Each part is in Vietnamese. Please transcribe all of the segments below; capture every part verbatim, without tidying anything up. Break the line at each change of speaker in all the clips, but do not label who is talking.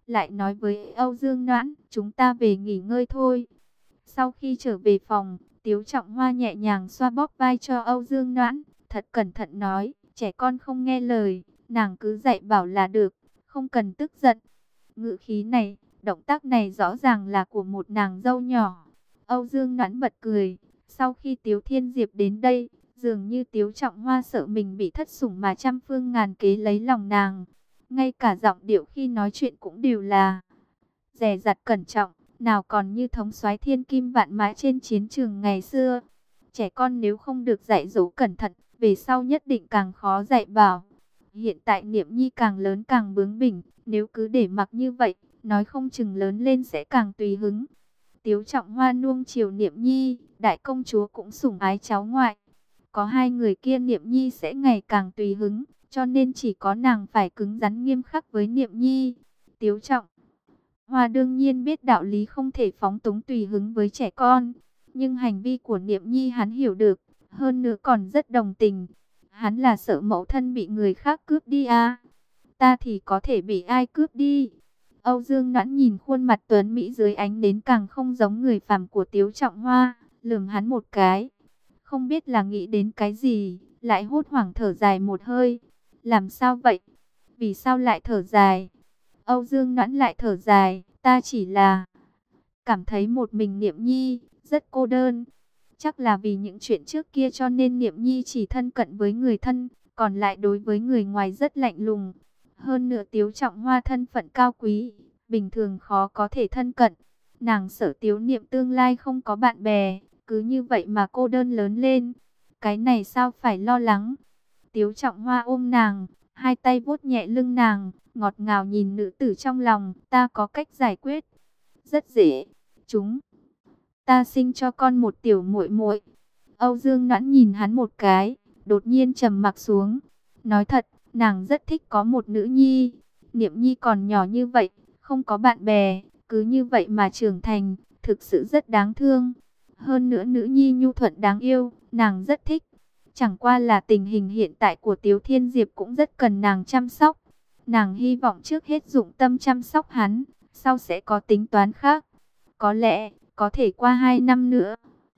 lại nói với Âu Dương Noãn, chúng ta về nghỉ ngơi thôi. Sau khi trở về phòng, Tiếu Trọng Hoa nhẹ nhàng xoa bóp vai cho Âu Dương Noãn, thật cẩn thận nói, trẻ con không nghe lời, nàng cứ dạy bảo là được, không cần tức giận. Ngữ khí này, động tác này rõ ràng là của một nàng dâu nhỏ. Âu Dương Noãn bật cười, sau khi Tiếu Thiên Diệp đến đây, dường như Tiếu Trọng Hoa sợ mình bị thất sủng mà trăm phương ngàn kế lấy lòng nàng. Ngay cả giọng điệu khi nói chuyện cũng đều là dè dặt cẩn trọng, nào còn như thống soái thiên kim vạn mã trên chiến trường ngày xưa. Trẻ con nếu không được dạy dỗ cẩn thận, về sau nhất định càng khó dạy bảo. Hiện tại Niệm Nhi càng lớn càng bướng bỉnh, nếu cứ để mặc như vậy, nói không chừng lớn lên sẽ càng tùy hứng. Tiếu Trọng Hoa nuông chiều Niệm Nhi, đại công chúa cũng sủng ái cháu ngoại. Có hai người kia Niệm Nhi sẽ ngày càng tùy hứng, cho nên chỉ có nàng phải cứng rắn nghiêm khắc với Niệm Nhi. Tiếu Trọng Hoa đương nhiên biết đạo lý không thể phóng túng tùy hứng với trẻ con, nhưng hành vi của Niệm Nhi hắn hiểu được, hơn nữa còn rất đồng tình. Hắn là sợ mẫu thân bị người khác cướp đi à? Ta thì có thể bị ai cướp đi? Âu Dương Noãn nhìn khuôn mặt tuấn mỹ dưới ánh nến càng không giống người phàm của Tiếu Trọng Hoa, lườm hắn một cái. Không biết là nghĩ đến cái gì, lại hốt hoảng thở dài một hơi. Làm sao vậy? Vì sao lại thở dài? Âu Dương Noãn lại thở dài, ta chỉ là cảm thấy một mình Niệm Nhi rất cô đơn. Chắc là vì những chuyện trước kia cho nên Niệm Nhi chỉ thân cận với người thân, còn lại đối với người ngoài rất lạnh lùng. Hơn nữa Tiếu Trọng Hoa thân phận cao quý, bình thường khó có thể thân cận. Nàng sợ Tiếu Niệm tương lai không có bạn bè, cứ như vậy mà cô đơn lớn lên. Cái này sao phải lo lắng? Tiếu Trọng Hoa ôm nàng, hai tay vuốt nhẹ lưng nàng, ngọt ngào nhìn nữ tử trong lòng, ta có cách giải quyết. Rất dễ, chúng ta sinh cho con một tiểu muội muội. Âu Dương Noãn nhìn hắn một cái, đột nhiên trầm mặc xuống. Nói thật, nàng rất thích có một nữ nhi. Niệm Nhi còn nhỏ như vậy, không có bạn bè, cứ như vậy mà trưởng thành, thực sự rất đáng thương. Hơn nữa nữ nhi nhu thuận đáng yêu, nàng rất thích. Chẳng qua là tình hình hiện tại của Tiếu Thiên Diệp cũng rất cần nàng chăm sóc. Nàng hy vọng trước hết dụng tâm chăm sóc hắn, sau sẽ có tính toán khác. Có lẽ, có thể qua hai năm nữa,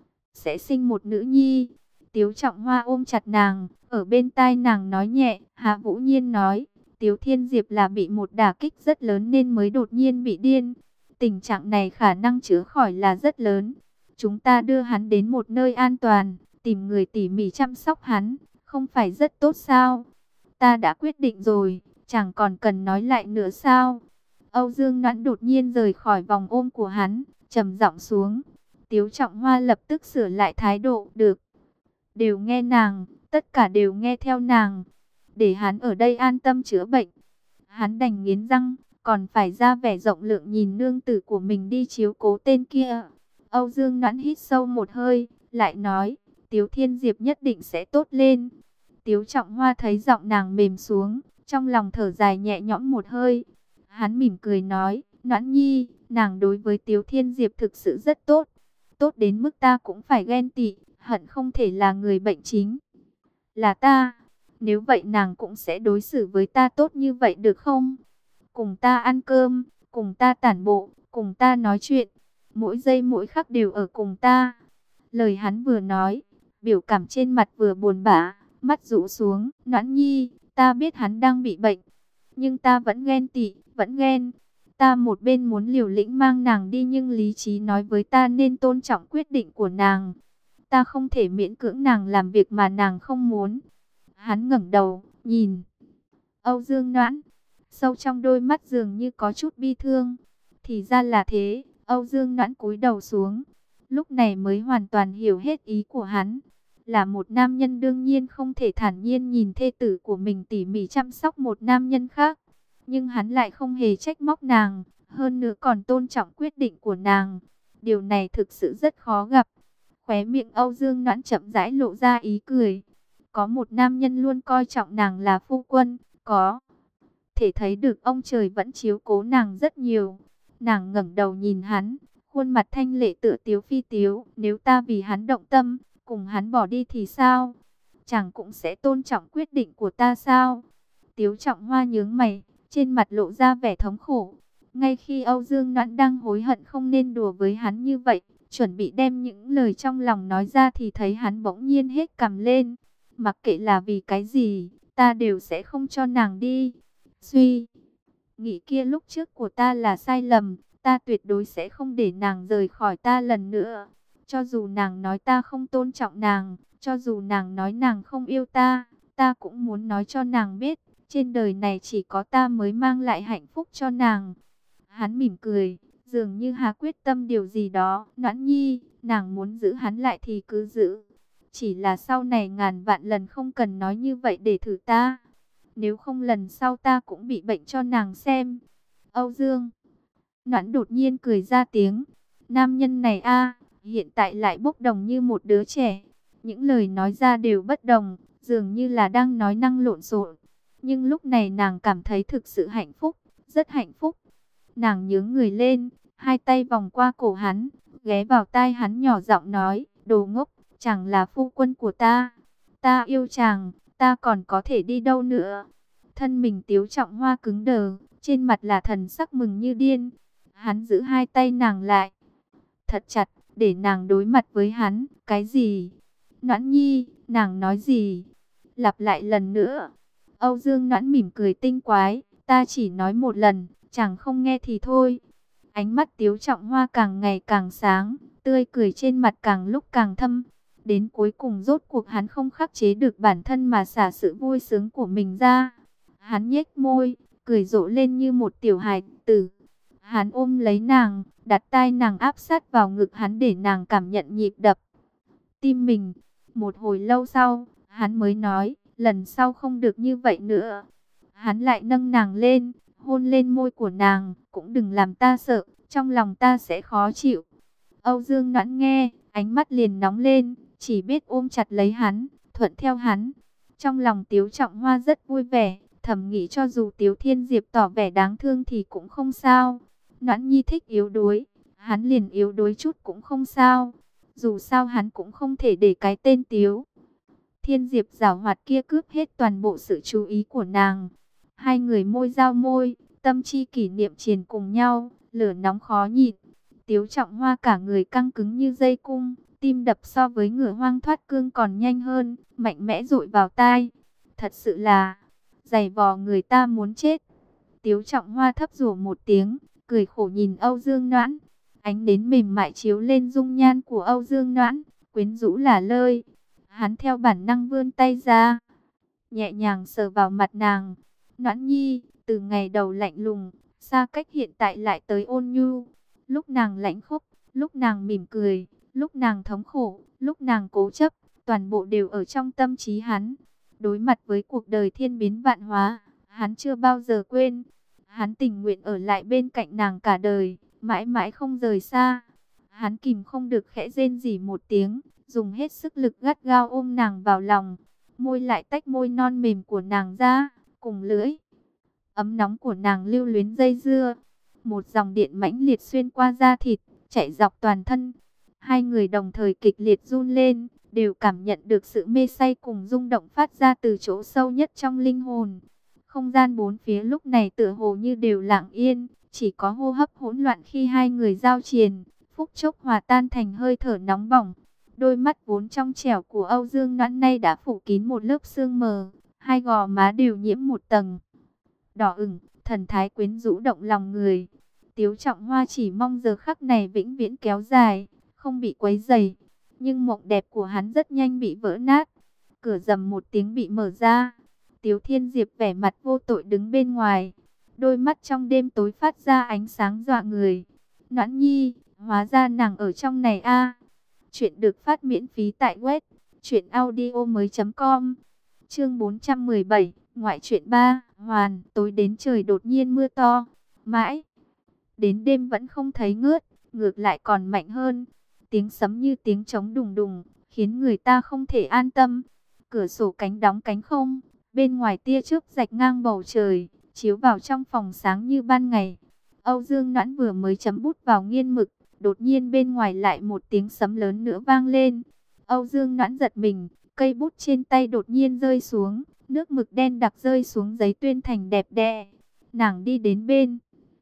sẽ sinh một nữ nhi. Tiếu Trọng Hoa ôm chặt nàng, ở bên tai nàng nói nhẹ. Hạ Vũ Nhiên nói, Tiếu Thiên Diệp là bị một đả kích rất lớn nên mới đột nhiên bị điên. Tình trạng này khả năng chữa khỏi là rất lớn. Chúng ta đưa hắn đến một nơi an toàn, tìm người tỉ mỉ chăm sóc hắn, không phải rất tốt sao? Ta đã quyết định rồi, chẳng còn cần nói lại nữa sao? Âu Dương Noãn đột nhiên rời khỏi vòng ôm của hắn, trầm giọng xuống. Tiếu Trọng Hoa lập tức sửa lại thái độ, được. Đều nghe nàng, tất cả đều nghe theo nàng. Để hắn ở đây an tâm chữa bệnh. Hắn đành nghiến răng, còn phải ra vẻ rộng lượng nhìn nương tử của mình đi chiếu cố tên kia. Âu Dương Noãn hít sâu một hơi, lại nói, Tiếu Thiên Diệp nhất định sẽ tốt lên. Tiếu Trọng Hoa thấy giọng nàng mềm xuống, trong lòng thở dài nhẹ nhõm một hơi. Hắn mỉm cười nói, Noãn Nhi, nàng đối với Tiếu Thiên Diệp thực sự rất tốt. Tốt đến mức ta cũng phải ghen tị, hận không thể là người bệnh chính là ta. Nếu vậy nàng cũng sẽ đối xử với ta tốt như vậy được không? Cùng ta ăn cơm, cùng ta tản bộ, cùng ta nói chuyện, mỗi giây mỗi khắc đều ở cùng ta. Lời hắn vừa nói, biểu cảm trên mặt vừa buồn bã, mắt rũ xuống. Noãn Nhi, ta biết hắn đang bị bệnh, nhưng ta vẫn ghen tị, vẫn ghen. Ta một bên muốn liều lĩnh mang nàng đi nhưng lý trí nói với ta nên tôn trọng quyết định của nàng. Ta không thể miễn cưỡng nàng làm việc mà nàng không muốn. Hắn ngẩng đầu, nhìn Âu Dương Noãn, sâu trong đôi mắt dường như có chút bi thương. Thì ra là thế, Âu Dương Noãn cúi đầu xuống, lúc này mới hoàn toàn hiểu hết ý của hắn. Là một nam nhân đương nhiên không thể thản nhiên nhìn thê tử của mình tỉ mỉ chăm sóc một nam nhân khác. Nhưng hắn lại không hề trách móc nàng, hơn nữa còn tôn trọng quyết định của nàng. Điều này thực sự rất khó gặp. Khóe miệng Âu Dương Noãn chậm rãi lộ ra ý cười. Có một nam nhân luôn coi trọng nàng là phu quân, có thể thấy được ông trời vẫn chiếu cố nàng rất nhiều. Nàng ngẩng đầu nhìn hắn, khuôn mặt thanh lệ tựa tiếu phi tiếu. Nếu ta vì hắn động tâm, cùng hắn bỏ đi thì sao? Chàng cũng sẽ tôn trọng quyết định của ta sao? Tiếu Trọng Hoa nhướng mày, trên mặt lộ ra vẻ thống khổ. Ngay khi Âu Dương Noãn đang hối hận không nên đùa với hắn như vậy, chuẩn bị đem những lời trong lòng nói ra thì thấy hắn bỗng nhiên hết cằm lên. Mặc kệ là vì cái gì, ta đều sẽ không cho nàng đi. Suy nghĩ kia lúc trước của ta là sai lầm, ta tuyệt đối sẽ không để nàng rời khỏi ta lần nữa. Cho dù nàng nói ta không tôn trọng nàng, cho dù nàng nói nàng không yêu ta, ta cũng muốn nói cho nàng biết, trên đời này chỉ có ta mới mang lại hạnh phúc cho nàng. Hắn mỉm cười, dường như hà quyết tâm điều gì đó. Noãn Nhi, nàng muốn giữ hắn lại thì cứ giữ. Chỉ là sau này ngàn vạn lần không cần nói như vậy để thử ta. Nếu không lần sau ta cũng bị bệnh cho nàng xem. Âu Dương Noãn đột nhiên cười ra tiếng. Nam nhân này a, hiện tại lại bốc đồng như một đứa trẻ. Những lời nói ra đều bất đồng, dường như là đang nói năng lộn xộn. Nhưng lúc này nàng cảm thấy thực sự hạnh phúc, rất hạnh phúc. Nàng nhướng người lên, hai tay vòng qua cổ hắn, ghé vào tai hắn nhỏ giọng nói, đồ ngốc, chẳng là phu quân của ta. Ta yêu chàng, ta còn có thể đi đâu nữa. Thân mình Tiếu Trọng Hoa cứng đờ, trên mặt là thần sắc mừng như điên. Hắn giữ hai tay nàng lại, thật chặt, để nàng đối mặt với hắn. Cái gì? Noãn Nhi, nàng nói gì? Lặp lại lần nữa. Âu Dương Noãn mỉm cười tinh quái, ta chỉ nói một lần, chẳng không nghe thì thôi. Ánh mắt Tiếu Trọng Hoa càng ngày càng sáng, tươi cười trên mặt càng lúc càng thâm. Đến cuối cùng rốt cuộc hắn không khắc chế được bản thân mà xả sự vui sướng của mình ra. Hắn nhếch môi, cười rộ lên như một tiểu hài tử. Hắn ôm lấy nàng, đặt tai nàng áp sát vào ngực hắn để nàng cảm nhận nhịp đập tim mình. Một hồi lâu sau, hắn mới nói, lần sau không được như vậy nữa. Hắn lại nâng nàng lên, hôn lên môi của nàng, cũng đừng làm ta sợ, trong lòng ta sẽ khó chịu. Âu Dương Noãn nghe, ánh mắt liền nóng lên, chỉ biết ôm chặt lấy hắn, thuận theo hắn. Trong lòng Tiếu Trọng Hoa rất vui vẻ, thầm nghĩ cho dù Tiếu Thiên Diệp tỏ vẻ đáng thương thì cũng không sao. Noãn Nhi thích yếu đuối, hắn liền yếu đuối chút cũng không sao. Dù sao hắn cũng không thể để cái tên Tiếu Thiên Diệp giảo hoạt kia cướp hết toàn bộ sự chú ý của nàng. Hai người môi giao môi, tâm chi kỷ niệm triền cùng nhau, lửa nóng khó nhịn. Tiếu Trọng Hoa cả người căng cứng như dây cung, tim đập so với ngựa hoang thoát cương còn nhanh hơn, mạnh mẽ dội vào tai. Thật sự là giày vò người ta muốn chết. Tiếu Trọng Hoa thấp rủa một tiếng, cười khổ nhìn Âu Dương Noãn. Ánh nến mềm mại chiếu lên dung nhan của Âu Dương Noãn, quyến rũ lả lơi. Hắn theo bản năng vươn tay ra, nhẹ nhàng sờ vào mặt nàng. Noãn Nhi, từ ngày đầu lạnh lùng, xa cách hiện tại lại tới ôn nhu. Lúc nàng lãnh khốc, lúc nàng mỉm cười, lúc nàng thống khổ, lúc nàng cố chấp, toàn bộ đều ở trong tâm trí hắn. Đối mặt với cuộc đời thiên biến vạn hóa, hắn chưa bao giờ quên. Hắn tình nguyện ở lại bên cạnh nàng cả đời, mãi mãi không rời xa. Hắn kìm không được khẽ rên rỉ một tiếng, dùng hết sức lực gắt gao ôm nàng vào lòng. Môi lại tách môi non mềm của nàng ra, cùng lưỡi ấm nóng của nàng lưu luyến dây dưa. Một dòng điện mãnh liệt xuyên qua da thịt, chạy dọc toàn thân. Hai người đồng thời kịch liệt run lên, đều cảm nhận được sự mê say cùng rung động phát ra từ chỗ sâu nhất trong linh hồn. Không gian bốn phía lúc này tựa hồ như đều lặng yên, chỉ có hô hấp hỗn loạn khi hai người giao triền, phút chốc hòa tan thành hơi thở nóng bỏng. Đôi mắt vốn trong trẻo của Âu Dương Noãn nay đã phủ kín một lớp sương mờ, hai gò má đều nhiễm một tầng đỏ ửng, thần thái quyến rũ động lòng người. Tiếu Trọng Hoa chỉ mong giờ khắc này vĩnh viễn kéo dài, không bị quấy rầy. Nhưng mộng đẹp của hắn rất nhanh bị vỡ nát. Cửa rầm một tiếng bị mở ra. Tiếu Thiên Diệp vẻ mặt vô tội đứng bên ngoài, đôi mắt trong đêm tối phát ra ánh sáng dọa người. Noãn Nhi, hóa ra nàng ở trong này a. Chuyện được phát miễn phí tại web truyện audio mới chấm com. Chương bốn trăm mười bảy, ngoại truyện ba, hoàn. Tối đến trời đột nhiên mưa to, mãi đến đêm vẫn không thấy ngớt, ngược lại còn mạnh hơn. Tiếng sấm như tiếng trống đùng đùng, khiến người ta không thể an tâm. Cửa sổ cánh đóng cánh không, bên ngoài tia chớp rạch ngang bầu trời, chiếu vào trong phòng sáng như ban ngày. Âu Dương Noãn vừa mới chấm bút vào nghiên mực, đột nhiên bên ngoài lại một tiếng sấm lớn nữa vang lên. Âu Dương Noãn giật mình, cây bút trên tay đột nhiên rơi xuống, nước mực đen đặc rơi xuống giấy tuyên thành đẹp đẽ. Nàng đi đến bên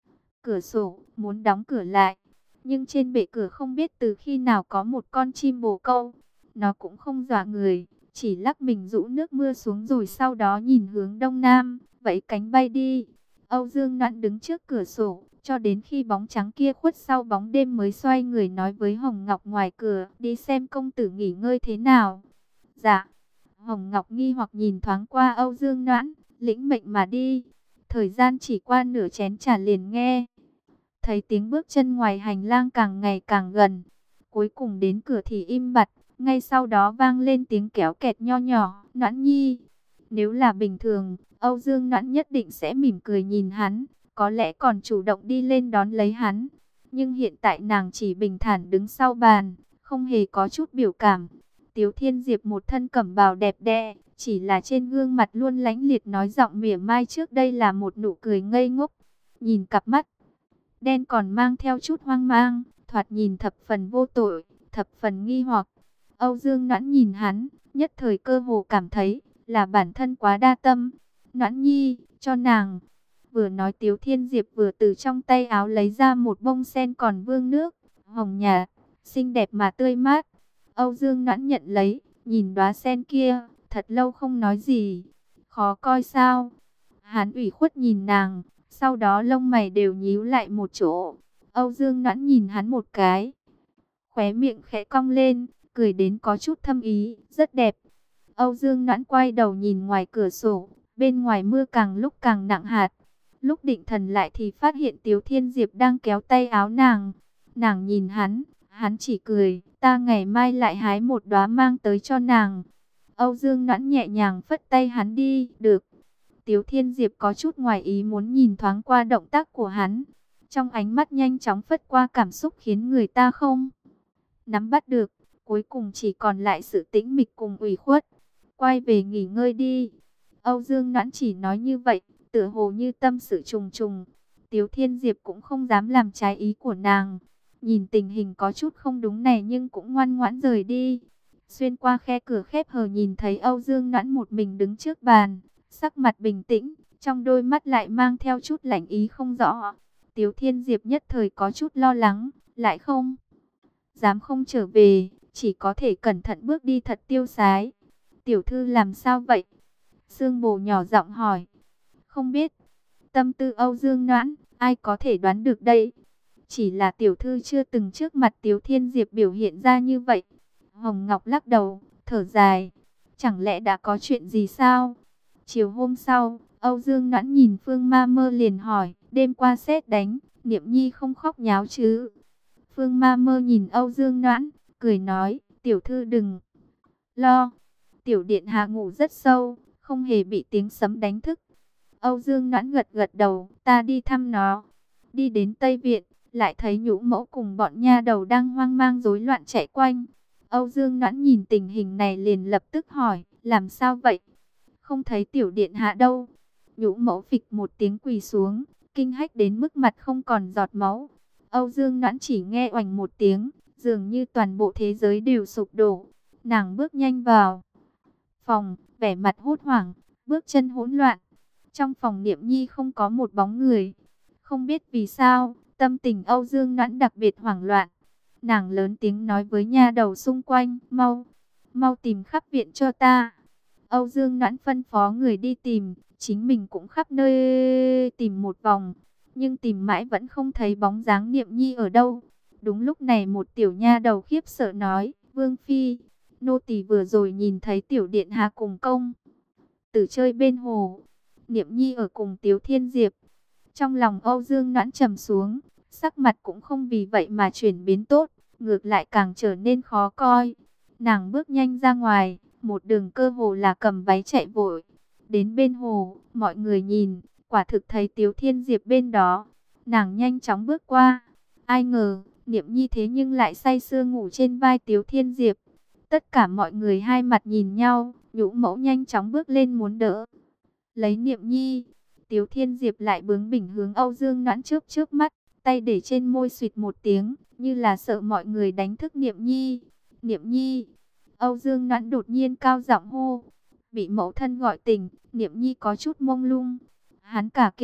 cửa sổ, muốn đóng cửa lại. Nhưng trên bệ cửa không biết từ khi nào có một con chim bồ câu. Nó cũng không dọa người, chỉ lắc mình rũ nước mưa xuống rồi sau đó nhìn hướng đông nam, vẫy cánh bay đi. Âu Dương Noãn đứng trước cửa sổ, cho đến khi bóng trắng kia khuất sau bóng đêm mới xoay người nói với Hồng Ngọc ngoài cửa, đi xem công tử nghỉ ngơi thế nào. Dạ. Hồng Ngọc nghi hoặc nhìn thoáng qua Âu Dương Noãn, lĩnh mệnh mà đi. Thời gian chỉ qua nửa chén trà liền nghe thấy tiếng bước chân ngoài hành lang càng ngày càng gần. Cuối cùng đến cửa thì im bặt, ngay sau đó vang lên tiếng kéo kẹt nho nhỏ, Noãn Nhi. Nếu là bình thường, Âu Dương Noãn nhất định sẽ mỉm cười nhìn hắn, có lẽ còn chủ động đi lên đón lấy hắn. Nhưng hiện tại nàng chỉ bình thản đứng sau bàn, không hề có chút biểu cảm. Tiếu Thiên Diệp một thân cẩm bào đẹp đẽ, chỉ là trên gương mặt luôn lãnh liệt nói giọng mỉa mai trước đây là một nụ cười ngây ngốc. Nhìn cặp mắt đen còn mang theo chút hoang mang, thoạt nhìn thập phần vô tội, thập phần nghi hoặc. Âu Dương Noãn nhìn hắn, nhất thời cơ hồ cảm thấy là bản thân quá đa tâm. Noãn Nhi, cho nàng. Vừa nói Tiếu Thiên Diệp vừa từ trong tay áo lấy ra một bông sen còn vương nước, hồng nhạt, xinh đẹp mà tươi mát. Âu Dương Noãn nhận lấy, nhìn đóa sen kia, thật lâu không nói gì. Khó coi sao? Hắn ủy khuất nhìn nàng, sau đó lông mày đều nhíu lại một chỗ. Âu Dương Noãn nhìn hắn một cái, khóe miệng khẽ cong lên, cười đến có chút thâm ý, rất đẹp. Âu Dương Noãn quay đầu nhìn ngoài cửa sổ, bên ngoài mưa càng lúc càng nặng hạt. Lúc định thần lại thì phát hiện Tiếu Thiên Diệp đang kéo tay áo nàng. Nàng nhìn hắn, hắn chỉ cười, ta ngày mai lại hái một đóa mang tới cho nàng. Âu Dương Noãn nhẹ nhàng phất tay hắn đi, được. Tiếu Thiên Diệp có chút ngoài ý muốn nhìn thoáng qua động tác của hắn. Trong ánh mắt nhanh chóng phất qua cảm xúc khiến người ta không nắm bắt được. Cuối cùng chỉ còn lại sự tĩnh mịch cùng ủy khuất. Quay về nghỉ ngơi đi. Âu Dương Noãn chỉ nói như vậy, tựa hồ như tâm sự trùng trùng. Tiếu Thiên Diệp cũng không dám làm trái ý của nàng. Nhìn tình hình có chút không đúng này nhưng cũng ngoan ngoãn rời đi. Xuyên qua khe cửa khép hờ nhìn thấy Âu Dương Noãn một mình đứng trước bàn. Sắc mặt bình tĩnh, trong đôi mắt lại mang theo chút lạnh ý không rõ. Tiếu Thiên Diệp nhất thời có chút lo lắng, lại không dám không trở về, chỉ có thể cẩn thận bước đi thật tiêu sái. Tiểu thư làm sao vậy? Sương Bồ nhỏ giọng hỏi. Không biết. Tâm tư Âu Dương Noãn, ai có thể đoán được đây? Chỉ là tiểu thư chưa từng trước mặt Tiếu Thiên Diệp biểu hiện ra như vậy. Hồng Ngọc lắc đầu, thở dài. Chẳng lẽ đã có chuyện gì sao? Chiều hôm sau, Âu Dương Noãn nhìn Phương Ma Mơ liền hỏi, đêm qua sét đánh, Niệm Nhi không khóc nháo chứ? Phương Ma Mơ nhìn Âu Dương Noãn, cười nói, tiểu thư đừng lo. Tiểu điện hạ ngủ rất sâu, không hề bị tiếng sấm đánh thức. Âu Dương Noãn gật gật đầu, ta đi thăm nó. Đi đến Tây Viện, lại thấy Nhũ Mẫu cùng bọn nha đầu đang hoang mang rối loạn chạy quanh. Âu Dương Noãn nhìn tình hình này liền lập tức hỏi, làm sao vậy? Không thấy tiểu điện hạ đâu. Nhũ Mẫu phịch một tiếng quỳ xuống, kinh hách đến mức mặt không còn giọt máu. Âu Dương Noãn chỉ nghe oành một tiếng, dường như toàn bộ thế giới đều sụp đổ. Nàng bước nhanh vào phòng, vẻ mặt hốt hoảng, bước chân hỗn loạn. Trong phòng Niệm Nhi không có một bóng người. Không biết vì sao, tâm tình Âu Dương Noãn đặc biệt hoảng loạn. Nàng lớn tiếng nói với nha đầu xung quanh, mau, mau tìm khắp viện cho ta. Âu Dương Noãn phân phó người đi tìm, chính mình cũng khắp nơi tìm một vòng. Nhưng tìm mãi vẫn không thấy bóng dáng Niệm Nhi ở đâu. Đúng lúc này một tiểu nha đầu khiếp sợ nói, Vương Phi, nô tỳ vừa rồi nhìn thấy tiểu điện hạ cùng công tử chơi bên hồ. Niệm Nhi ở cùng Tiếu Thiên Diệp. Trong lòng Âu Dương Noãn trầm xuống, sắc mặt cũng không vì vậy mà chuyển biến tốt, ngược lại càng trở nên khó coi. Nàng bước nhanh ra ngoài, một đường cơ hồ là cầm váy chạy vội. Đến bên hồ, mọi người nhìn, quả thực thấy Tiếu Thiên Diệp bên đó. Nàng nhanh chóng bước qua. Ai ngờ, Niệm Nhi thế nhưng lại say sưa ngủ trên vai Tiếu Thiên Diệp. Tất cả mọi người hai mặt nhìn nhau, Nhũ Mẫu nhanh chóng bước lên muốn đỡ lấy Niệm Nhi. Tiếu Thiên Diệp lại bướng bỉnh hướng Âu Dương Noãn trước trước mắt, tay để trên môi xụt một tiếng, như là sợ mọi người đánh thức Niệm Nhi. Niệm Nhi! Âu Dương Noãn đột nhiên cao giọng hô. Bị mẫu thân gọi tỉnh, Niệm Nhi có chút mông lung. Hắn cả kinh,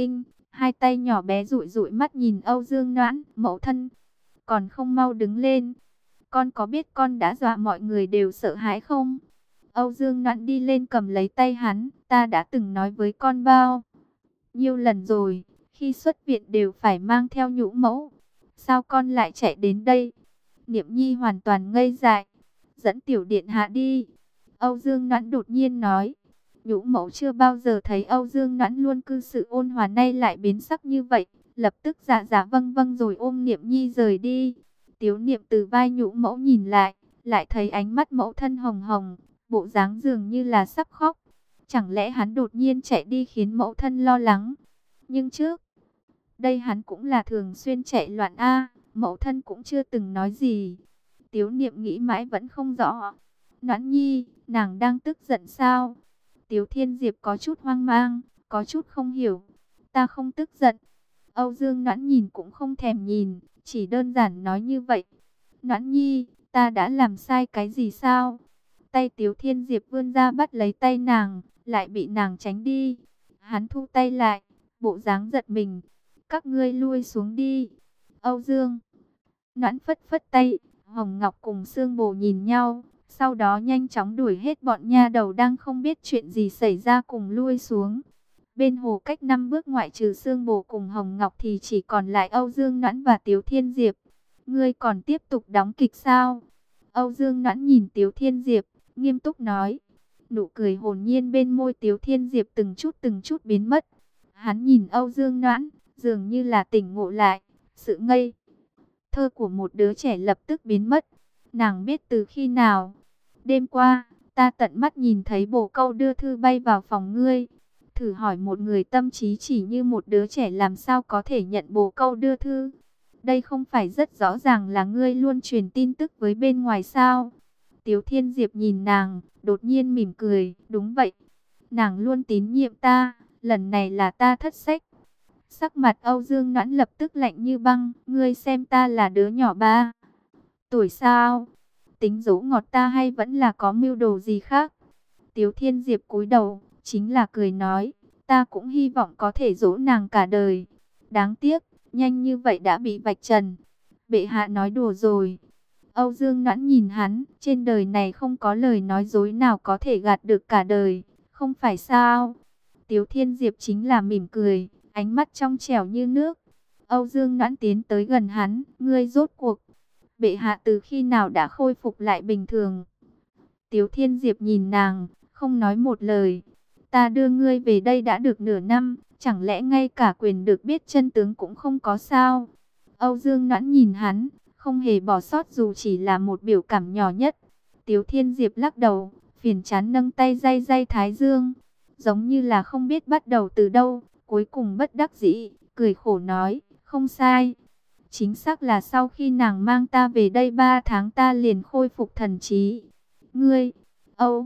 hai tay nhỏ bé dụi dụi mắt nhìn Âu Dương Noãn, mẫu thân, còn không mau đứng lên. Con có biết con đã dọa mọi người đều sợ hãi không? Âu Dương Noãn đi lên cầm lấy tay hắn, ta đã từng nói với con bao nhiêu lần rồi, khi xuất viện đều phải mang theo nhũ mẫu. Sao con lại chạy đến đây? Niệm Nhi hoàn toàn ngây dại. Dẫn tiểu điện hạ đi. Âu Dương Noãn đột nhiên nói. Nhũ mẫu chưa bao giờ thấy Âu Dương Noãn luôn cư xử ôn hòa, nay lại biến sắc như vậy. Lập tức dạ dạ vâng vâng rồi ôm Niệm Nhi rời đi. Tiếu Niệm từ vai nhũ mẫu nhìn lại, lại thấy ánh mắt mẫu thân hồng hồng, bộ dáng dường như là sắp khóc. Chẳng lẽ hắn đột nhiên chạy đi khiến mẫu thân lo lắng? Nhưng trước đây hắn cũng là thường xuyên chạy loạn a, mẫu thân cũng chưa từng nói gì. Tiếu Niệm nghĩ mãi vẫn không rõ. Noãn Nhi, nàng đang tức giận sao? Tiếu Thiên Diệp có chút hoang mang, có chút không hiểu. Ta không tức giận. Âu Dương Noãn nhìn cũng không thèm nhìn, chỉ đơn giản nói như vậy. Noãn Nhi, ta đã làm sai cái gì sao? Tay Tiếu Thiên Diệp vươn ra bắt lấy tay nàng, lại bị nàng tránh đi. Hắn thu tay lại, bộ dáng giật mình. Các ngươi lui xuống đi. Âu Dương Noãn phất phất tay, Hồng Ngọc cùng Sương Bồ nhìn nhau, sau đó nhanh chóng đuổi hết bọn nha đầu đang không biết chuyện gì xảy ra cùng lui xuống. Bên hồ cách năm bước ngoại trừ Sương Bồ cùng Hồng Ngọc thì chỉ còn lại Âu Dương Noãn và Tiếu Thiên Diệp. Ngươi còn tiếp tục đóng kịch sao? Âu Dương Noãn nhìn Tiếu Thiên Diệp, nghiêm túc nói. Nụ cười hồn nhiên bên môi Tiếu Thiên Diệp từng chút từng chút biến mất. Hắn nhìn Âu Dương Noãn, dường như là tỉnh ngộ lại, sự ngây thơ của một đứa trẻ lập tức biến mất. Nàng biết từ khi nào? Đêm qua, ta tận mắt nhìn thấy bồ câu đưa thư bay vào phòng ngươi. Thử hỏi một người tâm trí chỉ như một đứa trẻ làm sao có thể nhận bồ câu đưa thư? Đây không phải rất rõ ràng là ngươi luôn truyền tin tức với bên ngoài sao? Tiếu Thiên Diệp nhìn nàng, đột nhiên mỉm cười, đúng vậy. Nàng luôn tín nhiệm ta, lần này là ta thất sách. Sắc mặt Âu Dương Noãn lập tức lạnh như băng, ngươi xem ta là đứa nhỏ ba tuổi sao? Tính dỗ ngọt ta hay vẫn là có mưu đồ gì khác? Tiếu Thiên Diệp cúi đầu, chính là cười nói, ta cũng hy vọng có thể dỗ nàng cả đời. Đáng tiếc, nhanh như vậy đã bị vạch trần. Bệ hạ nói đùa rồi. Âu Dương Noãn nhìn hắn, trên đời này không có lời nói dối nào có thể gạt được cả đời, không phải sao? Tiếu Thiên Diệp chính là mỉm cười, ánh mắt trong trẻo như nước. Âu Dương Noãn tiến tới gần hắn, ngươi rốt cuộc, bệ hạ từ khi nào đã khôi phục lại bình thường? Tiếu Thiên Diệp nhìn nàng, không nói một lời. Ta đưa ngươi về đây đã được nửa năm, chẳng lẽ ngay cả quyền được biết chân tướng cũng không có sao? Âu Dương Noãn nhìn hắn, không hề bỏ sót dù chỉ là một biểu cảm nhỏ nhất. Tiếu Thiên Diệp lắc đầu, phiền chán nâng tay day day thái dương, giống như là không biết bắt đầu từ đâu, cuối cùng bất đắc dĩ, cười khổ nói, không sai. Chính xác là sau khi nàng mang ta về đây ba tháng ta liền khôi phục thần trí. Ngươi, Âu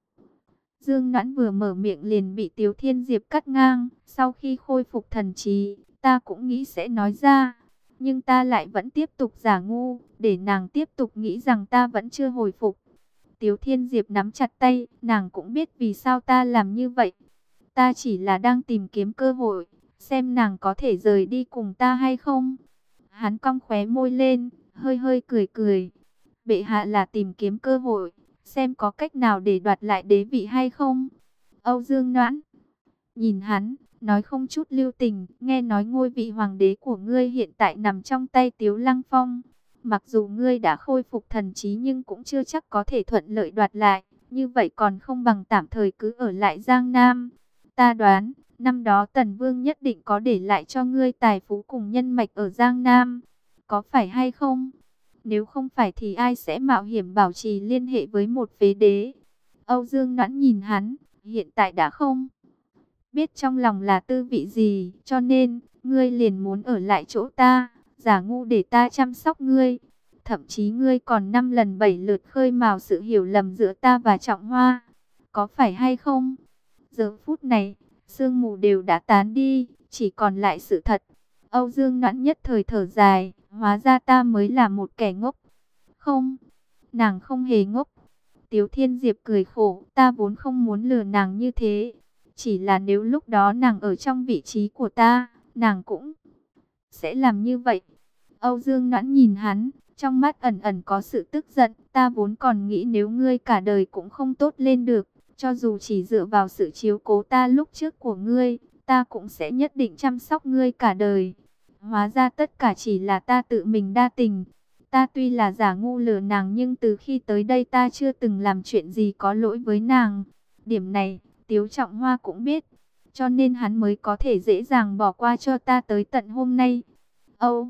Dương Noãn vừa mở miệng liền bị Tiếu Thiên Diệp cắt ngang, sau khi khôi phục thần trí, ta cũng nghĩ sẽ nói ra. Nhưng ta lại vẫn tiếp tục giả ngu, để nàng tiếp tục nghĩ rằng ta vẫn chưa hồi phục. Tiếu Thiên Diệp nắm chặt tay, nàng cũng biết vì sao ta làm như vậy. Ta chỉ là đang tìm kiếm cơ hội, xem nàng có thể rời đi cùng ta hay không. Hắn cong khóe môi lên, hơi hơi cười cười. Bệ hạ là tìm kiếm cơ hội, xem có cách nào để đoạt lại đế vị hay không. Âu Dương Noãn nhìn hắn, nói không chút lưu tình, nghe nói ngôi vị hoàng đế của ngươi hiện tại nằm trong tay Tiếu Lăng Phong. Mặc dù ngươi đã khôi phục thần trí nhưng cũng chưa chắc có thể thuận lợi đoạt lại, như vậy còn không bằng tạm thời cứ ở lại Giang Nam. Ta đoán, năm đó Tần Vương nhất định có để lại cho ngươi tài phú cùng nhân mạch ở Giang Nam. Có phải hay không? Nếu không phải thì ai sẽ mạo hiểm bảo trì liên hệ với một phế đế? Âu Dương Noãn nhìn hắn, hiện tại đã không biết trong lòng là tư vị gì, cho nên, ngươi liền muốn ở lại chỗ ta, giả ngu để ta chăm sóc ngươi. Thậm chí ngươi còn năm lần bảy lượt khơi mào sự hiểu lầm giữa ta và Trọng Hoa. Có phải hay không? Giờ phút này, sương mù đều đã tán đi, chỉ còn lại sự thật. Âu Dương Noãn nhất thời thở dài, hóa ra ta mới là một kẻ ngốc. Không, nàng không hề ngốc. Tiếu Thiên Diệp cười khổ, ta vốn không muốn lừa nàng như thế. Chỉ là nếu lúc đó nàng ở trong vị trí của ta, nàng cũng sẽ làm như vậy. Âu Dương Noãn nhìn hắn, trong mắt ẩn ẩn có sự tức giận. Ta vốn còn nghĩ nếu ngươi cả đời cũng không tốt lên được, cho dù chỉ dựa vào sự chiếu cố ta lúc trước của ngươi, ta cũng sẽ nhất định chăm sóc ngươi cả đời. Hóa ra tất cả chỉ là ta tự mình đa tình. Ta tuy là giả ngu lừa nàng, nhưng từ khi tới đây ta chưa từng làm chuyện gì có lỗi với nàng. Điểm này, Tiếu Trọng Hoa cũng biết, cho nên hắn mới có thể dễ dàng bỏ qua cho ta tới tận hôm nay. Âu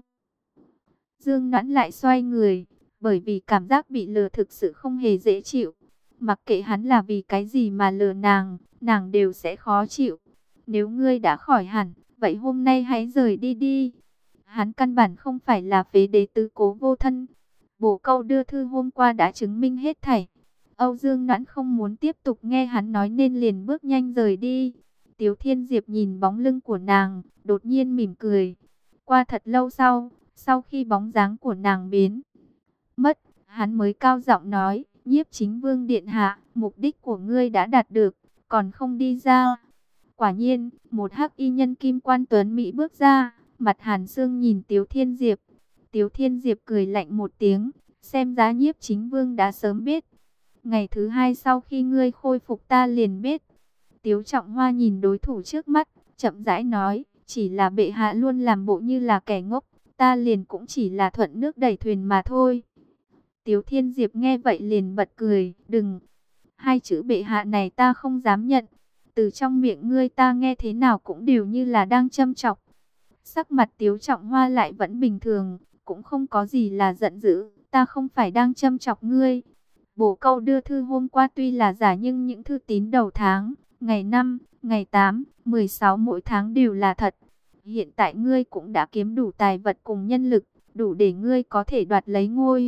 Dương Noãn lại xoay người, bởi vì cảm giác bị lừa thực sự không hề dễ chịu. Mặc kệ hắn là vì cái gì mà lừa nàng, nàng đều sẽ khó chịu. Nếu ngươi đã khỏi hẳn, vậy hôm nay hãy rời đi đi. Hắn căn bản không phải là phế đế tứ cố vô thân. Bổ câu đưa thư hôm qua đã chứng minh hết thảy. Âu Dương Noãn không muốn tiếp tục nghe hắn nói nên liền bước nhanh rời đi. Tiếu Thiên Diệp nhìn bóng lưng của nàng, đột nhiên mỉm cười. Qua thật lâu sau, sau khi bóng dáng của nàng biến mất, hắn mới cao giọng nói, Nhiếp Chính Vương điện hạ, mục đích của ngươi đã đạt được, còn không đi ra. Quả nhiên, một hắc y nhân kim quan tuấn mỹ bước ra, mặt hàn sương nhìn Tiếu Thiên Diệp. Tiếu Thiên Diệp cười lạnh một tiếng, xem giá Nhiếp Chính Vương đã sớm biết. Ngày thứ hai sau khi ngươi khôi phục ta liền biết. Tiếu Trọng Hoa nhìn đối thủ trước mắt, chậm rãi nói, chỉ là bệ hạ luôn làm bộ như là kẻ ngốc, ta liền cũng chỉ là thuận nước đẩy thuyền mà thôi. Tiếu Thiên Diệp nghe vậy liền bật cười, đừng, hai chữ bệ hạ này ta không dám nhận, từ trong miệng ngươi ta nghe thế nào cũng đều như là đang châm chọc. Sắc mặt Tiếu Trọng Hoa lại vẫn bình thường, cũng không có gì là giận dữ, ta không phải đang châm chọc ngươi. Bổ câu đưa thư hôm qua tuy là giả nhưng những thư tín đầu tháng, ngày năm, ngày tám, mười sáu mỗi tháng đều là thật. Hiện tại ngươi cũng đã kiếm đủ tài vật cùng nhân lực, đủ để ngươi có thể đoạt lấy ngôi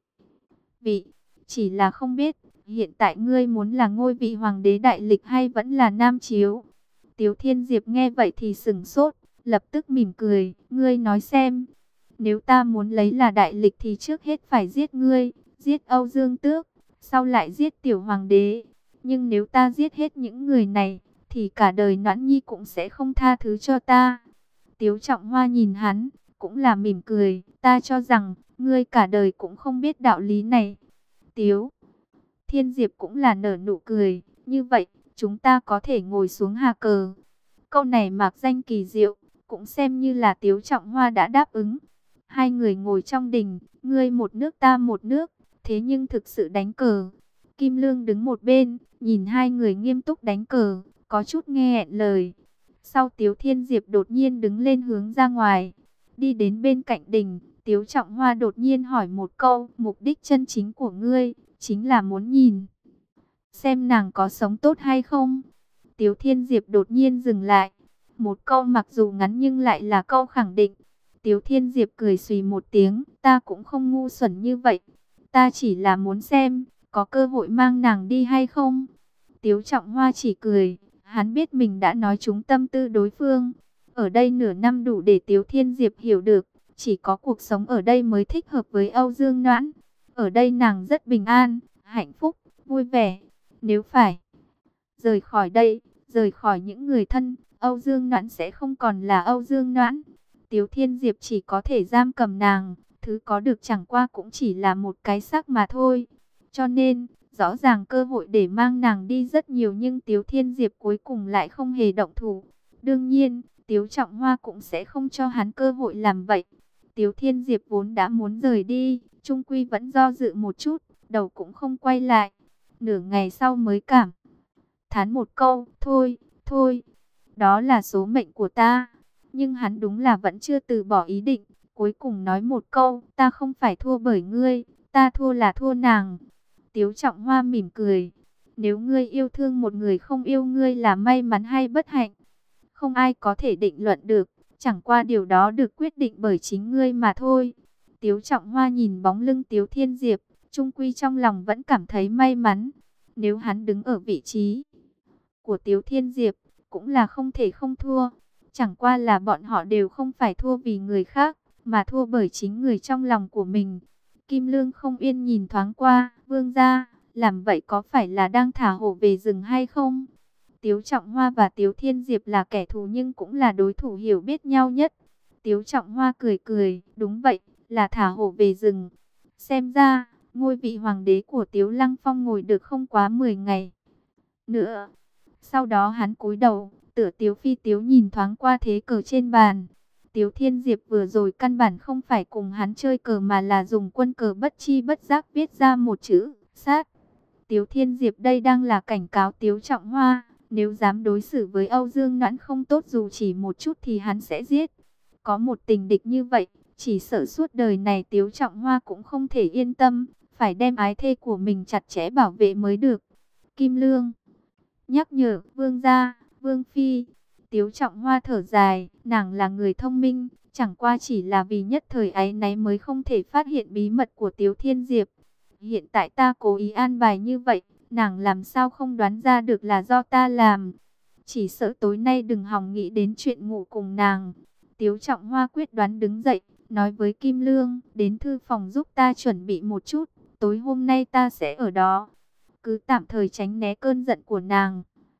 vị. Chỉ là không biết, hiện tại ngươi muốn là ngôi vị hoàng đế đại lịch hay vẫn là nam chiếu. Tiếu Thiên Diệp nghe vậy thì sửng sốt, lập tức mỉm cười, ngươi nói xem. Nếu ta muốn lấy là đại lịch thì trước hết phải giết ngươi, giết Âu Dương Tước, sau lại giết tiểu hoàng đế. Nhưng nếu ta giết hết những người này, thì cả đời Noãn Nhi cũng sẽ không tha thứ cho ta. Tiếu Trọng Hoa nhìn hắn, cũng là mỉm cười, ta cho rằng, ngươi cả đời cũng không biết đạo lý này. Tiếu Thiên Diệp cũng là nở nụ cười, như vậy, chúng ta có thể ngồi xuống hà cờ. Câu này mạc danh kỳ diệu, cũng xem như là Tiếu Trọng Hoa đã đáp ứng. Hai người ngồi trong đình, ngươi một nước ta một nước, thế nhưng thực sự đánh cờ. Kim Lương đứng một bên, nhìn hai người nghiêm túc đánh cờ, có chút nghe hẹn lời. Sau Tiếu Thiên Diệp đột nhiên đứng lên hướng ra ngoài, đi đến bên cạnh đình. Tiếu Trọng Hoa đột nhiên hỏi một câu, mục đích chân chính của ngươi, chính là muốn nhìn xem nàng có sống tốt hay không. Tiếu Thiên Diệp đột nhiên dừng lại, một câu mặc dù ngắn nhưng lại là câu khẳng định. Tiếu Thiên Diệp cười xùy một tiếng, ta cũng không ngu xuẩn như vậy, ta chỉ là muốn xem, có cơ hội mang nàng đi hay không. Tiếu Trọng Hoa chỉ cười, hắn biết mình đã nói trúng tâm tư đối phương. Ở đây nửa năm đủ để Tiếu Thiên Diệp hiểu được, chỉ có cuộc sống ở đây mới thích hợp với Âu Dương Noãn. Ở đây nàng rất bình an, hạnh phúc, vui vẻ. Nếu phải rời khỏi đây, rời khỏi những người thân, Âu Dương Noãn sẽ không còn là Âu Dương Noãn. Tiếu Thiên Diệp chỉ có thể giam cầm nàng, thứ có được chẳng qua cũng chỉ là một cái xác mà thôi. Cho nên, rõ ràng cơ hội để mang nàng đi rất nhiều nhưng Tiếu Thiên Diệp cuối cùng lại không hề động thủ. Đương nhiên, Tiếu Trọng Hoa cũng sẽ không cho hắn cơ hội làm vậy. Tiếu Thiên Diệp vốn đã muốn rời đi, chung quy vẫn do dự một chút, đầu cũng không quay lại. Nửa ngày sau mới cảm thán một câu, thôi, thôi, đó là số mệnh của ta. Nhưng hắn đúng là vẫn chưa từ bỏ ý định, cuối cùng nói một câu, ta không phải thua bởi ngươi, ta thua là thua nàng. Tiếu Trọng Hoa mỉm cười, nếu ngươi yêu thương một người không yêu ngươi là may mắn hay bất hạnh, không ai có thể định luận được, chẳng qua điều đó được quyết định bởi chính ngươi mà thôi. Tiếu Trọng Hoa nhìn bóng lưng Tiếu Thiên Diệp, chung quy trong lòng vẫn cảm thấy may mắn. Nếu hắn đứng ở vị trí của Tiếu Thiên Diệp, cũng là không thể không thua. Chẳng qua là bọn họ đều không phải thua vì người khác, mà thua bởi chính người trong lòng của mình. Kim Lương không yên nhìn thoáng qua, vương gia, làm vậy có phải là đang thả hổ về rừng hay không? Tiếu Trọng Hoa và Tiếu Thiên Diệp là kẻ thù nhưng cũng là đối thủ hiểu biết nhau nhất. Tiếu Trọng Hoa cười cười, đúng vậy, là thả hổ về rừng. Xem ra, ngôi vị hoàng đế của Tiếu Lăng Phong ngồi được không quá mười ngày nữa. Sau đó hắn cúi đầu, tựa Tiếu Phi Tiếu nhìn thoáng qua thế cờ trên bàn. Tiếu Thiên Diệp vừa rồi căn bản không phải cùng hắn chơi cờ mà là dùng quân cờ bất chi bất giác viết ra một chữ, sát. Tiếu Thiên Diệp đây đang là cảnh cáo Tiếu Trọng Hoa, nếu dám đối xử với Âu Dương Noãn không tốt dù chỉ một chút thì hắn sẽ giết. Có một tình địch như vậy, chỉ sợ suốt đời này Tiếu Trọng Hoa cũng không thể yên tâm, phải đem ái thê của mình chặt chẽ bảo vệ mới được. Kim Lương nhắc nhở, vương gia, vương phi. Tiếu Trọng Hoa thở dài, nàng là người thông minh, chẳng qua chỉ là vì nhất thời áy náy mới không thể phát hiện bí mật của Tiếu Thiên Diệp. Hiện tại ta cố ý an bài như vậy, nàng làm sao không đoán ra được là do ta làm. Chỉ sợ tối nay đừng hòng nghĩ đến chuyện ngủ cùng nàng. Tiếu Trọng Hoa quyết đoán đứng dậy, nói với Kim Lương, đến thư phòng giúp ta chuẩn bị một chút, tối hôm nay ta sẽ ở đó. Cứ tạm thời tránh né cơn giận của nàng.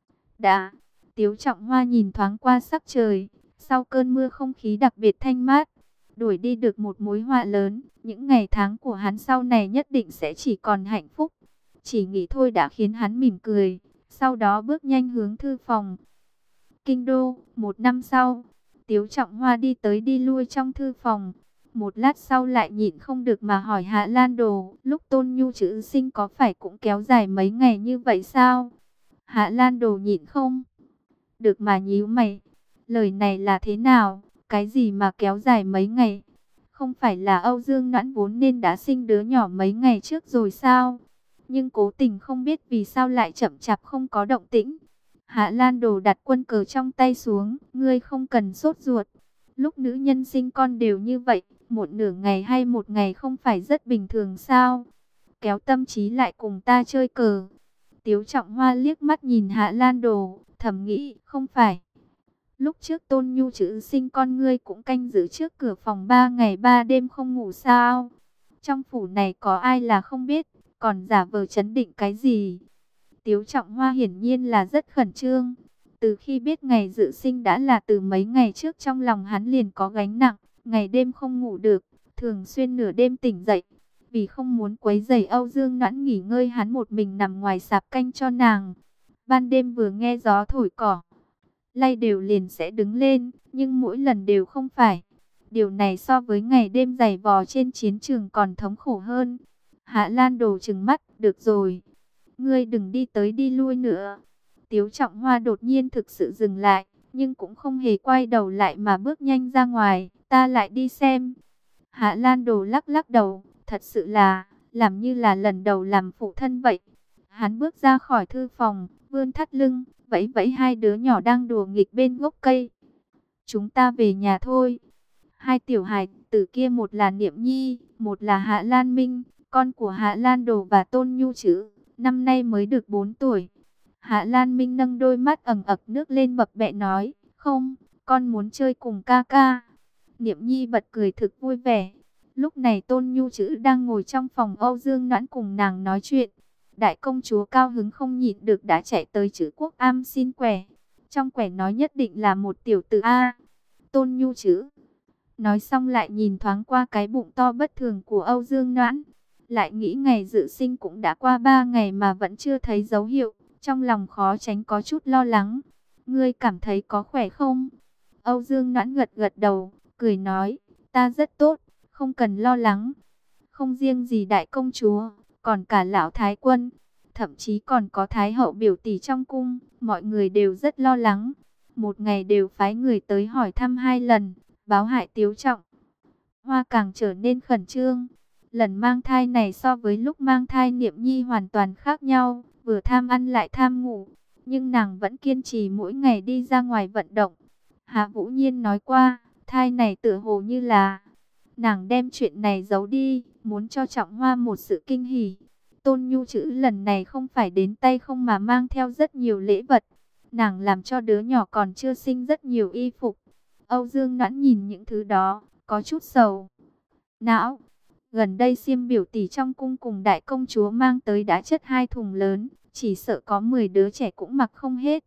Đã, Tiếu Trọng Hoa nhìn thoáng qua sắc trời, sau cơn mưa không khí đặc biệt thanh mát, đuổi đi được một mối họa lớn, những ngày tháng của hắn sau này nhất định sẽ chỉ còn hạnh phúc. Chỉ nghĩ thôi đã khiến hắn mỉm cười, sau đó bước nhanh hướng thư phòng. Kinh đô, một năm sau, Tiếu Trọng Hoa đi tới đi lui trong thư phòng. Một lát sau lại nhịn không được mà hỏi Hạ Lan Đồ, lúc Tôn Nhu chữ sinh có phải cũng kéo dài mấy ngày như vậy sao? Hạ Lan Đồ nhịn không được mà nhíu mày. Lời này là thế nào? Cái gì mà kéo dài mấy ngày? Không phải là Âu Dương Noãn vốn nên đã sinh đứa nhỏ mấy ngày trước rồi sao? Nhưng cố tình không biết vì sao lại chậm chạp không có động tĩnh. Hạ Lan Đồ đặt quân cờ trong tay xuống, ngươi không cần sốt ruột. Lúc nữ nhân sinh con đều như vậy, một nửa ngày hay một ngày không phải rất bình thường sao? Kéo tâm trí lại cùng ta chơi cờ. Tiếu Trọng Hoa liếc mắt nhìn Hạ Lan Đồ, thầm nghĩ, không phải. Lúc trước Tôn Nhu chữ sinh con ngươi cũng canh giữ trước cửa phòng ba ngày ba đêm không ngủ sao? Trong phủ này có ai là không biết, còn giả vờ chấn định cái gì? Tiếu Trọng Hoa hiển nhiên là rất khẩn trương. Từ khi biết ngày dự sinh đã là từ mấy ngày trước, trong lòng hắn liền có gánh nặng, ngày đêm không ngủ được, thường xuyên nửa đêm tỉnh dậy. Vì không muốn quấy rầy Âu Dương Noãn nghỉ ngơi, hắn một mình nằm ngoài sạp canh cho nàng. Ban đêm vừa nghe gió thổi cỏ lay đều liền sẽ đứng lên, nhưng mỗi lần đều không phải. Điều này so với ngày đêm giày vò trên chiến trường còn thống khổ hơn. Hạ Lan Đồ trừng mắt, được rồi, ngươi đừng đi tới đi lui nữa. Tiếu Trọng Hoa đột nhiên thực sự dừng lại, nhưng cũng không hề quay đầu lại mà bước nhanh ra ngoài, ta lại đi xem. Hạ Lan Đồ lắc lắc đầu, thật sự là, làm như là lần đầu làm phụ thân vậy. Hắn bước ra khỏi thư phòng, vươn thắt lưng, vẫy vẫy hai đứa nhỏ đang đùa nghịch bên gốc cây. Chúng ta về nhà thôi. Hai tiểu hài tử kia một là Niệm Nhi, một là Hạ Lan Minh, con của Hạ Lan Đồ và Tôn Nhu chữ, năm nay mới được bốn tuổi. Hạ Lan Minh nâng đôi mắt ẩn ực nước lên bập bẹ nói, không, con muốn chơi cùng ca ca. Niệm Nhi bật cười thực vui vẻ. Lúc này Tôn Nhu chữ đang ngồi trong phòng Âu Dương Noãn cùng nàng nói chuyện. Đại công chúa cao hứng không nhịn được đã chạy tới chữ Quốc Am xin quẻ. Trong quẻ nói nhất định là một tiểu tử A. Tôn Nhu chữ nói xong lại nhìn thoáng qua cái bụng to bất thường của Âu Dương Noãn. Lại nghĩ ngày dự sinh cũng đã qua ba ngày mà vẫn chưa thấy dấu hiệu. Trong lòng khó tránh có chút lo lắng. Ngươi cảm thấy có khỏe không? Âu Dương Noãn gật gật đầu, cười nói, ta rất tốt, không cần lo lắng. Không riêng gì đại công chúa, còn cả lão thái quân, thậm chí còn có thái hậu biểu tỷ trong cung, mọi người đều rất lo lắng. Một ngày đều phái người tới hỏi thăm hai lần, báo hại Tiếu Trọng Hoa càng trở nên khẩn trương. Lần mang thai này so với lúc mang thai Niệm Nhi hoàn toàn khác nhau, vừa tham ăn lại tham ngủ, nhưng nàng vẫn kiên trì mỗi ngày đi ra ngoài vận động. Hạ Vũ Nhiên nói qua, thai này tựa hồ như là, nàng đem chuyện này giấu đi, muốn cho Trọng Hoa một sự kinh hỉ. Tôn Nhu chữ lần này không phải đến tay không mà mang theo rất nhiều lễ vật. Nàng làm cho đứa nhỏ còn chưa sinh rất nhiều y phục. Âu Dương Noãn nhìn những thứ đó, có chút sầu não. Gần đây xiêm biểu tỷ trong cung cùng đại công chúa mang tới đã chất hai thùng lớn, chỉ sợ có mười đứa trẻ cũng mặc không hết.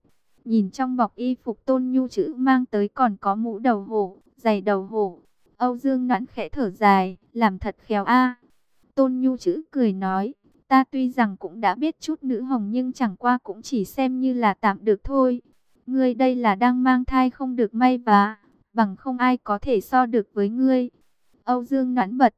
Nhìn trong bọc y phục Tôn Nhu chữ mang tới còn có mũ đầu hổ, giày đầu hổ. Âu Dương Noãn khẽ thở dài, làm thật khéo a. Tôn Nhu chữ cười nói, ta tuy rằng cũng đã biết chút nữ hồng nhưng chẳng qua cũng chỉ xem như là tạm được thôi. Ngươi đây là đang mang thai không được may vá, bằng không ai có thể so được với ngươi. Âu Dương Noãn bật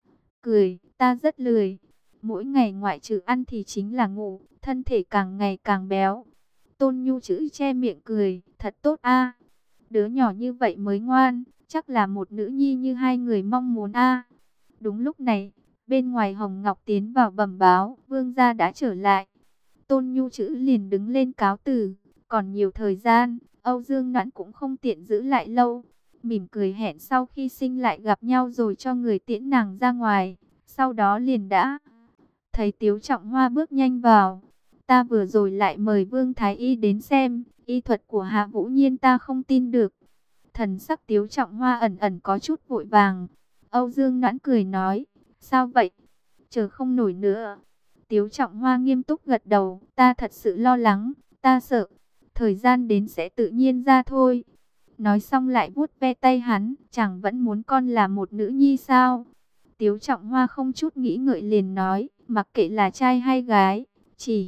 cười, ta rất lười. Mỗi ngày ngoại trừ ăn thì chính là ngủ, thân thể càng ngày càng béo. Tôn Nhu chữ che miệng cười, thật tốt a. Đứa nhỏ như vậy mới ngoan, chắc là một nữ nhi như hai người mong muốn a. Đúng lúc này, bên ngoài Hồng Ngọc tiến vào bẩm báo, vương gia đã trở lại. Tôn Nhu chữ liền đứng lên cáo từ, còn nhiều thời gian, Âu Dương Noãn cũng không tiện giữ lại lâu. Mỉm cười hẹn sau khi sinh lại gặp nhau rồi cho người tiễn nàng ra ngoài. Sau đó liền đã thấy Tiếu Trọng Hoa bước nhanh vào. Ta vừa rồi lại mời Vương Thái Y đến xem, y thuật của Hạ Vũ Nhiên ta không tin được. Thần sắc Tiếu Trọng Hoa ẩn ẩn có chút vội vàng. Âu Dương Noãn cười nói, sao vậy? Chờ không nổi nữa. Tiếu Trọng Hoa nghiêm túc gật đầu, ta thật sự lo lắng, ta sợ. Thời gian đến sẽ tự nhiên ra thôi. Nói xong lại vuốt ve tay hắn, chẳng vẫn muốn con là một nữ nhi sao? Tiếu Trọng Hoa không chút nghĩ ngợi liền nói, mặc kệ là trai hay gái, chỉ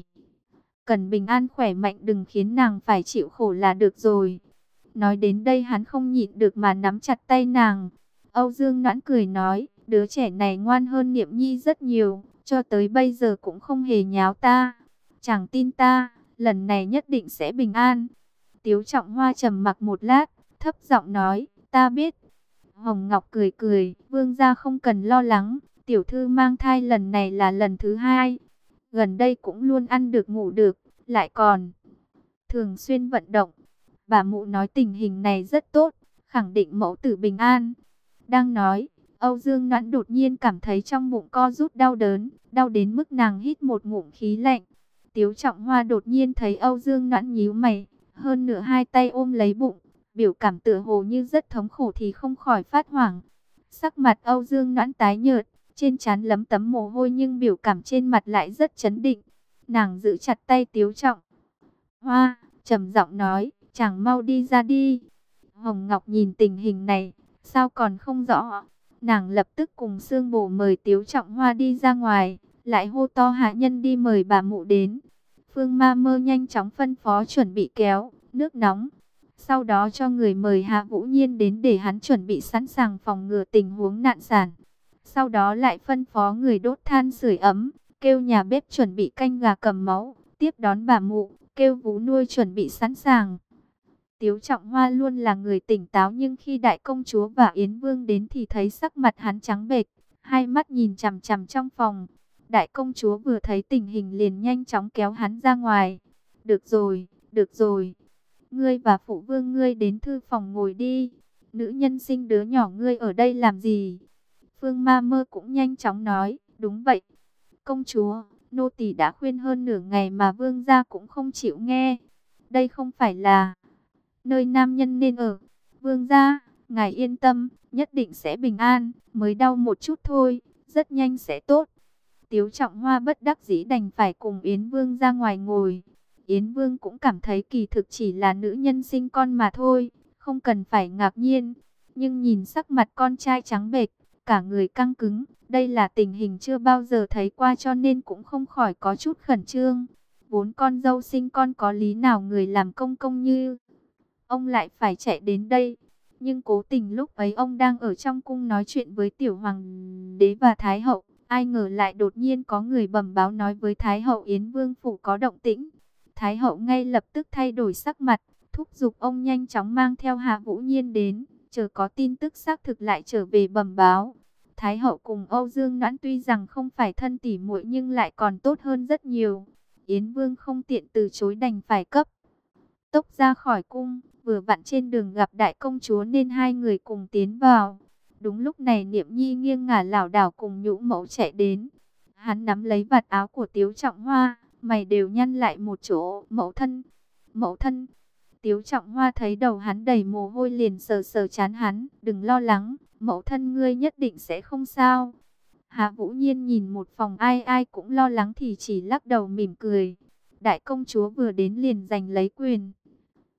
cần bình an khỏe mạnh đừng khiến nàng phải chịu khổ là được rồi. Nói đến đây hắn không nhịn được mà nắm chặt tay nàng. Âu Dương Noãn cười nói, đứa trẻ này ngoan hơn Niệm Nhi rất nhiều, cho tới bây giờ cũng không hề nháo ta. Chẳng tin ta, lần này nhất định sẽ bình an. Tiếu Trọng Hoa trầm mặc một lát, thấp giọng nói, ta biết. Hồng Ngọc cười cười, vương gia không cần lo lắng, tiểu thư mang thai lần này là lần thứ hai. Gần đây cũng luôn ăn được ngủ được, lại còn thường xuyên vận động. Bà mụ nói tình hình này rất tốt, khẳng định mẫu tử bình an. Đang nói, Âu Dương Noãn đột nhiên cảm thấy trong bụng co rút đau đớn, đau đến mức nàng hít một ngụm khí lạnh. Tiếu Trọng Hoa đột nhiên thấy Âu Dương Noãn nhíu mày, hơn nửa hai tay ôm lấy bụng, biểu cảm tựa hồ như rất thống khổ thì không khỏi phát hoảng. Sắc mặt Âu Dương Noãn tái nhợt, trên trán lấm tấm mồ hôi nhưng biểu cảm trên mặt lại rất chấn định. Nàng giữ chặt tay Tiếu Trọng Hoa, trầm giọng nói, chàng mau đi ra đi. Hồng Ngọc nhìn tình hình này, sao còn không rõ. Nàng lập tức cùng Sương Bổ mời Tiếu Trọng Hoa đi ra ngoài, lại hô to hạ nhân đi mời bà mụ đến. Phương Ma Mơ nhanh chóng phân phó chuẩn bị kéo, nước nóng. Sau đó cho người mời Hạ Vũ Nhiên đến để hắn chuẩn bị sẵn sàng phòng ngừa tình huống nạn sản. Sau đó lại phân phó người đốt than sưởi ấm, kêu nhà bếp chuẩn bị canh gà cầm máu, tiếp đón bà mụ, kêu vú nuôi chuẩn bị sẵn sàng. Tiếu Trọng Hoa luôn là người tỉnh táo nhưng khi đại công chúa và Yến Vương đến thì thấy sắc mặt hắn trắng bệch, hai mắt nhìn chằm chằm trong phòng. Đại công chúa vừa thấy tình hình liền nhanh chóng kéo hắn ra ngoài. Được rồi, được rồi. Ngươi và phụ vương ngươi đến thư phòng ngồi đi. Nữ nhân sinh đứa nhỏ ngươi ở đây làm gì? Phương Ma Mơ cũng nhanh chóng nói, đúng vậy. Công chúa, nô tỳ đã khuyên hơn nửa ngày mà vương gia cũng không chịu nghe. Đây không phải là nơi nam nhân nên ở. Vương gia, ngài yên tâm, nhất định sẽ bình an, mới đau một chút thôi, rất nhanh sẽ tốt. Tiếu Trọng Hoa bất đắc dĩ đành phải cùng Yến Vương ra ngoài ngồi. Yến Vương cũng cảm thấy kỳ thực chỉ là nữ nhân sinh con mà thôi, không cần phải ngạc nhiên. Nhưng nhìn sắc mặt con trai trắng bệch, cả người căng cứng, đây là tình hình chưa bao giờ thấy qua cho nên cũng không khỏi có chút khẩn trương. Vốn con dâu sinh con có lý nào người làm công công như ông lại phải chạy đến đây. Nhưng cố tình lúc ấy ông đang ở trong cung nói chuyện với tiểu hoàng đế và thái hậu. Ai ngờ lại đột nhiên có người bẩm báo nói với thái hậu Yến Vương phủ có động tĩnh. Thái hậu ngay lập tức thay đổi sắc mặt, thúc giục ông nhanh chóng mang theo Hạ Vũ Nhiên đến, chờ có tin tức xác thực lại trở về bẩm báo. Thái hậu cùng Âu Dương Noãn tuy rằng không phải thân tỉ muội nhưng lại còn tốt hơn rất nhiều. Yến Vương không tiện từ chối đành phải cấp tốc ra khỏi cung, vừa vặn trên đường gặp đại công chúa nên hai người cùng tiến vào. Đúng lúc này Niệm Nhi nghiêng ngả lảo đảo cùng Nhũ Mẫu chạy đến. Hắn nắm lấy vạt áo của Tiếu Trọng Hoa, mày đều nhăn lại một chỗ. Mẫu thân, mẫu thân. Tiếu Trọng Hoa thấy đầu hắn đầy mồ hôi liền sờ sờ trán hắn. Đừng lo lắng, mẫu thân ngươi nhất định sẽ không sao. Hạ Vũ Nhiên nhìn một phòng ai ai cũng lo lắng thì chỉ lắc đầu mỉm cười. Đại công chúa vừa đến liền giành lấy quyền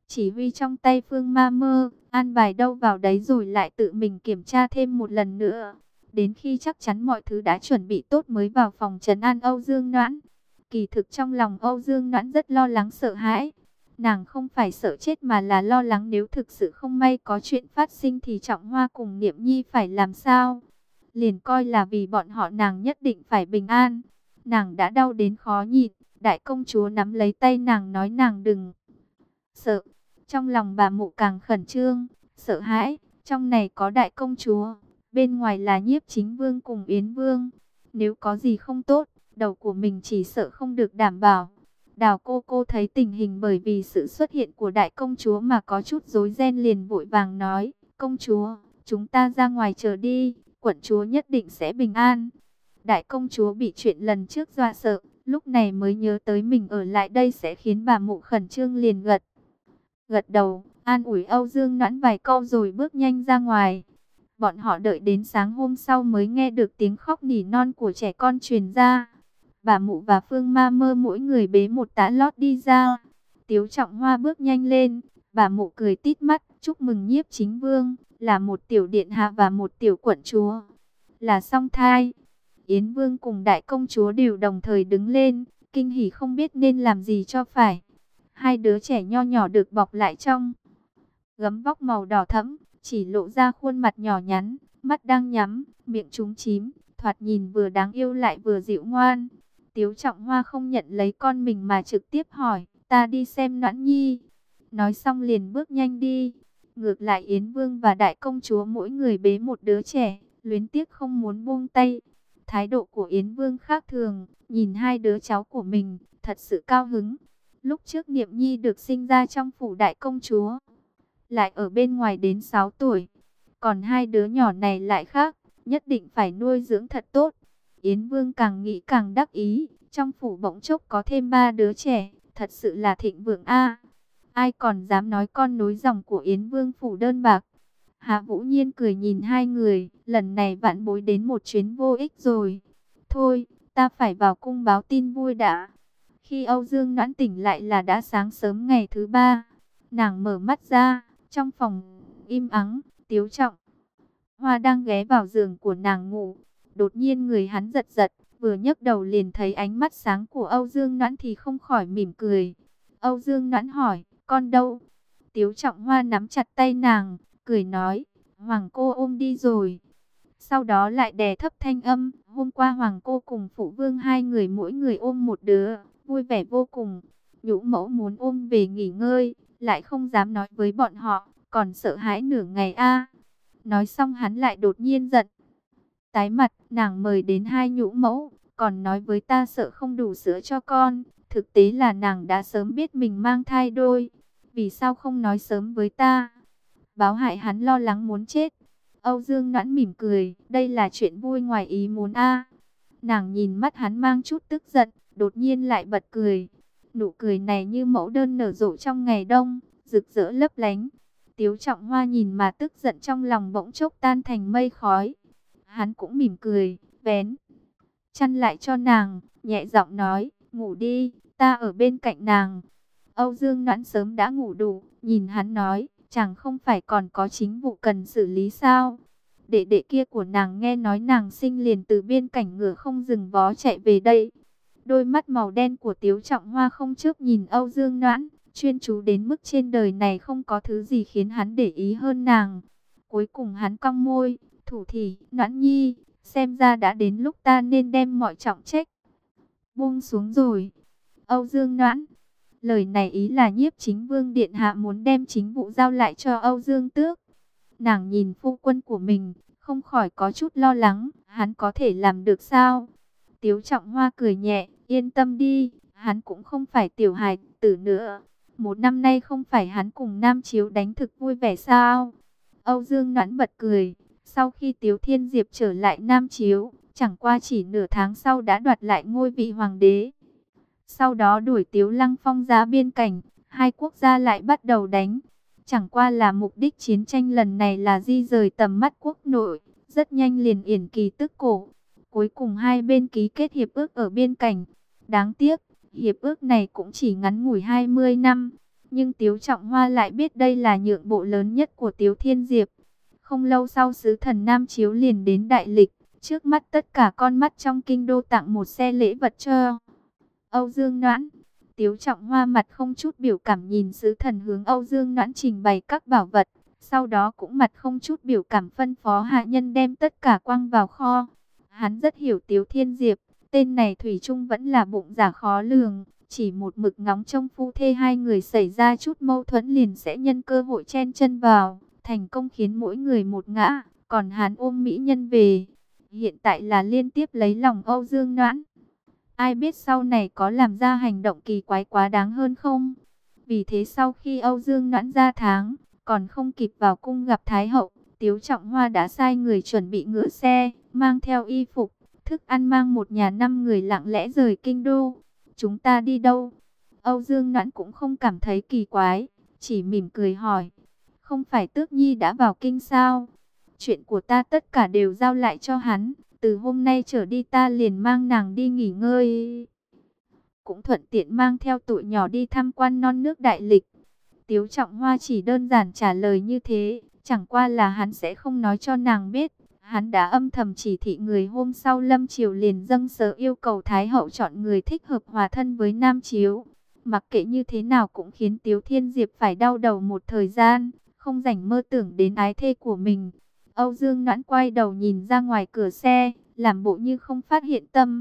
chỉ huy trong tay Phương Ma Mơ, an bài đâu vào đấy rồi lại tự mình kiểm tra thêm một lần nữa. Đến khi chắc chắn mọi thứ đã chuẩn bị tốt mới vào phòng trấn an Âu Dương Noãn. Kỳ thực trong lòng Âu Dương Noãn rất lo lắng sợ hãi. Nàng không phải sợ chết mà là lo lắng nếu thực sự không may có chuyện phát sinh thì Trọng Hoa cùng Niệm Nhi phải làm sao. Liền coi là vì bọn họ nàng nhất định phải bình an. Nàng đã đau đến khó nhịn, đại công chúa nắm lấy tay nàng nói nàng đừng sợ. Trong lòng bà mụ càng khẩn trương, sợ hãi, trong này có đại công chúa, bên ngoài là Nhiếp Chính Vương cùng Yến Vương. Nếu có gì không tốt, đầu của mình chỉ sợ không được đảm bảo. Đào cô cô thấy tình hình bởi vì sự xuất hiện của đại công chúa mà có chút rối ren liền vội vàng nói, công chúa, chúng ta ra ngoài chờ đi, quận chúa nhất định sẽ bình an. Đại công chúa bị chuyện lần trước dọa sợ, lúc này mới nhớ tới mình ở lại đây sẽ khiến bà mụ khẩn trương liền gật. Gật đầu, an ủi Âu Dương Noãn vài câu rồi bước nhanh ra ngoài. Bọn họ đợi đến sáng hôm sau mới nghe được tiếng khóc nỉ non của trẻ con truyền ra. Bà mụ và Phương Ma Mơ mỗi người bế một tã lót đi ra. Tiếu Trọng Hoa bước nhanh lên, bà mụ cười tít mắt, chúc mừng Nhiếp Chính Vương, là một tiểu điện hạ và một tiểu quận chúa, là song thai. Yến Vương cùng đại công chúa đều đồng thời đứng lên, kinh hỉ không biết nên làm gì cho phải. Hai đứa trẻ nho nhỏ được bọc lại trong gấm vóc màu đỏ thẫm, chỉ lộ ra khuôn mặt nhỏ nhắn, mắt đang nhắm, miệng trúng chím, thoạt nhìn vừa đáng yêu lại vừa dịu ngoan. Tiếu Trọng Hoa không nhận lấy con mình mà trực tiếp hỏi, ta đi xem Noãn Nhi. Nói xong liền bước nhanh đi. Ngược lại Yến Vương và đại công chúa mỗi người bế một đứa trẻ, luyến tiếc không muốn buông tay. Thái độ của Yến Vương khác thường, nhìn hai đứa cháu của mình, thật sự cao hứng. Lúc trước Niệm Nhi được sinh ra trong phủ đại công chúa, lại ở bên ngoài đến sáu tuổi. Còn hai đứa nhỏ này lại khác, nhất định phải nuôi dưỡng thật tốt. Yến Vương càng nghĩ càng đắc ý, trong phủ bỗng chốc có thêm ba đứa trẻ, thật sự là thịnh vượng a. Ai còn dám nói con nối dòng của Yến Vương phủ đơn bạc. Hạ Vũ Nhiên cười nhìn hai người, lần này vãn bối đến một chuyến vô ích rồi. Thôi, ta phải vào cung báo tin vui đã. Khi Âu Dương Noãn tỉnh lại là đã sáng sớm ngày thứ ba. Nàng mở mắt ra, trong phòng im ắng, Tiếu Trọng Hoa đang ghé vào giường của nàng ngủ. Đột nhiên người hắn giật giật, vừa nhấc đầu liền thấy ánh mắt sáng của Âu Dương Noãn thì không khỏi mỉm cười. Âu Dương Noãn hỏi, con đâu? Tiếu Trọng Hoa nắm chặt tay nàng, cười nói, Hoàng cô ôm đi rồi. Sau đó lại đè thấp thanh âm, hôm qua Hoàng cô cùng Phụ Vương hai người mỗi người ôm một đứa, vui vẻ vô cùng. Nhũ mẫu muốn ôm về nghỉ ngơi, lại không dám nói với bọn họ, còn sợ hãi nửa ngày a. Nói xong hắn lại đột nhiên giận. Tái mặt, nàng mời đến hai nhũ mẫu, còn nói với ta sợ không đủ sữa cho con. Thực tế là nàng đã sớm biết mình mang thai đôi. Vì sao không nói sớm với ta? Báo hại hắn lo lắng muốn chết. Âu Dương Noãn mỉm cười, đây là chuyện vui ngoài ý muốn a. Nàng nhìn mắt hắn mang chút tức giận, đột nhiên lại bật cười. Nụ cười này như mẫu đơn nở rộ trong ngày đông, rực rỡ lấp lánh. Tiếu Trọng Hoa nhìn mà tức giận trong lòng bỗng chốc tan thành mây khói. Hắn cũng mỉm cười, vén chăn lại cho nàng, nhẹ giọng nói, ngủ đi, ta ở bên cạnh nàng. Âu Dương Noãn sớm đã ngủ đủ, nhìn hắn nói, chẳng không phải còn có chính vụ cần xử lý sao? Đệ đệ kia của nàng nghe nói nàng sinh liền từ biên cảnh ngựa không dừng vó chạy về đây. Đôi mắt màu đen của Tiếu Trọng Hoa không chớp nhìn Âu Dương Noãn, chuyên chú đến mức trên đời này không có thứ gì khiến hắn để ý hơn nàng. Cuối cùng hắn cong môi, thủ thỉ, Noãn Nhi, xem ra đã đến lúc ta nên đem mọi trọng trách buông xuống rồi. Âu Dương Noãn, lời này ý là Nhiếp Chính Vương điện hạ muốn đem chính vụ giao lại cho Âu Dương Tước. Nàng nhìn phu quân của mình, không khỏi có chút lo lắng, hắn có thể làm được sao? Tiếu Trọng Hoa cười nhẹ, yên tâm đi, hắn cũng không phải tiểu hài tử nữa. Một năm nay không phải hắn cùng Nam Chiếu đánh thực vui vẻ sao? Âu Dương Noãn bật cười, sau khi Tiếu Thiên Diệp trở lại Nam Chiếu, chẳng qua chỉ nửa tháng sau đã đoạt lại ngôi vị hoàng đế. Sau đó đuổi Tiếu Lăng Phong ra biên cảnh, hai quốc gia lại bắt đầu đánh. Chẳng qua là mục đích chiến tranh lần này là di rời tầm mắt quốc nội, rất nhanh liền yển kỳ tức cổ. Cuối cùng hai bên ký kết hiệp ước ở biên cảnh. Đáng tiếc, hiệp ước này cũng chỉ ngắn ngủi hai mươi năm. Nhưng Tiếu Trọng Hoa lại biết đây là nhượng bộ lớn nhất của Tiếu Thiên Diệp. Không lâu sau sứ thần Nam Chiếu liền đến đại lịch, trước mắt tất cả con mắt trong kinh đô tặng một xe lễ vật cho Âu Dương Noãn. Tiếu Trọng Hoa mặt không chút biểu cảm nhìn sứ thần hướng Âu Dương Noãn trình bày các bảo vật, sau đó cũng mặt không chút biểu cảm phân phó hạ nhân đem tất cả quăng vào kho. Hắn rất hiểu Tiếu Thiên Diệp, tên này thủy chung vẫn là bụng dạ khó lường, chỉ một mực ngóng trông phu thê hai người xảy ra chút mâu thuẫn liền sẽ nhân cơ hội chen chân vào, thành công khiến mỗi người một ngã, còn hắn ôm mỹ nhân về. Hiện tại là liên tiếp lấy lòng Âu Dương Noãn. Ai biết sau này có làm ra hành động kỳ quái quá đáng hơn không? Vì thế sau khi Âu Dương Noãn ra tháng, còn không kịp vào cung gặp Thái hậu, Tiếu Trọng Hoa đã sai người chuẩn bị ngựa xe, mang theo y phục, thức ăn, mang một nhà năm người lặng lẽ rời kinh đô. Chúng ta đi đâu? Âu Dương Noãn cũng không cảm thấy kỳ quái, chỉ mỉm cười hỏi. Không phải Tước Nhi đã vào kinh sao? Chuyện của ta tất cả đều giao lại cho hắn. Từ hôm nay trở đi ta liền mang nàng đi nghỉ ngơi. Cũng thuận tiện mang theo tụi nhỏ đi tham quan non nước đại lịch. Tiếu Trọng Hoa chỉ đơn giản trả lời như thế. Chẳng qua là hắn sẽ không nói cho nàng biết. Hắn đã âm thầm chỉ thị người hôm sau Lâm Triều liền dâng sớ yêu cầu Thái hậu chọn người thích hợp hòa thân với Nam Chiếu. Mặc kệ như thế nào cũng khiến Tiếu Thiên Diệp phải đau đầu một thời gian, không rảnh mơ tưởng đến ái thê của mình. Âu Dương Noãn quay đầu nhìn ra ngoài cửa xe, làm bộ như không phát hiện tâm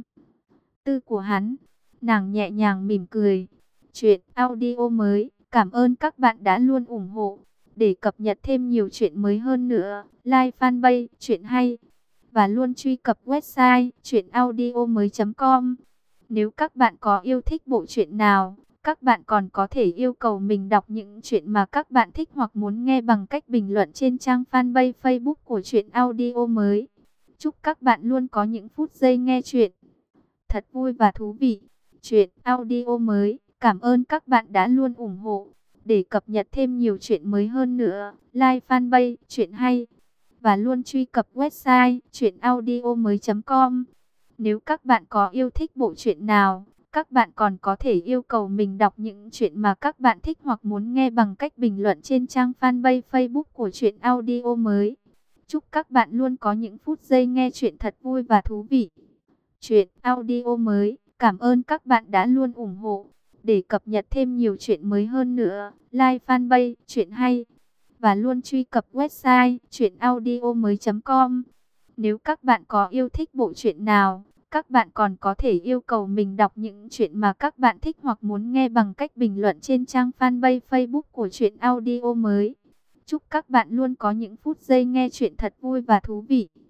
tư của hắn. Nàng nhẹ nhàng mỉm cười. Chuyện audio mới, cảm ơn các bạn đã luôn ủng hộ. Để cập nhật thêm nhiều chuyện mới hơn nữa, like fanpage Chuyện Hay và luôn truy cập website chuyện audio mới chấm com. Nếu các bạn có yêu thích bộ truyện nào, các bạn còn có thể yêu cầu mình đọc những chuyện mà các bạn thích hoặc muốn nghe bằng cách bình luận trên trang fanpage Facebook của Chuyện Audio Mới. Chúc các bạn luôn có những phút giây nghe chuyện thật vui và thú vị. Chuyện Audio Mới, cảm ơn các bạn đã luôn ủng hộ. Để cập nhật thêm nhiều chuyện mới hơn nữa, like fanpage Chuyện Hay và luôn truy cập website chuyện audio mới chấm com. Nếu các bạn có yêu thích bộ truyện nào, các bạn còn có thể yêu cầu mình đọc những chuyện mà các bạn thích hoặc muốn nghe bằng cách bình luận trên trang fanpage Facebook của Chuyện Audio Mới. Chúc các bạn luôn có những phút giây nghe chuyện thật vui và thú vị. Chuyện Audio Mới, cảm ơn các bạn đã luôn ủng hộ. Để cập nhật thêm nhiều chuyện mới hơn nữa, like fanpage Chuyện Hay và luôn truy cập website chuyện audio mới chấm com. Nếu các bạn có yêu thích bộ truyện nào, các bạn còn có thể yêu cầu mình đọc những chuyện mà các bạn thích hoặc muốn nghe bằng cách bình luận trên trang fanpage Facebook của Chuyện Audio Mới. Chúc các bạn luôn có những phút giây nghe chuyện thật vui và thú vị.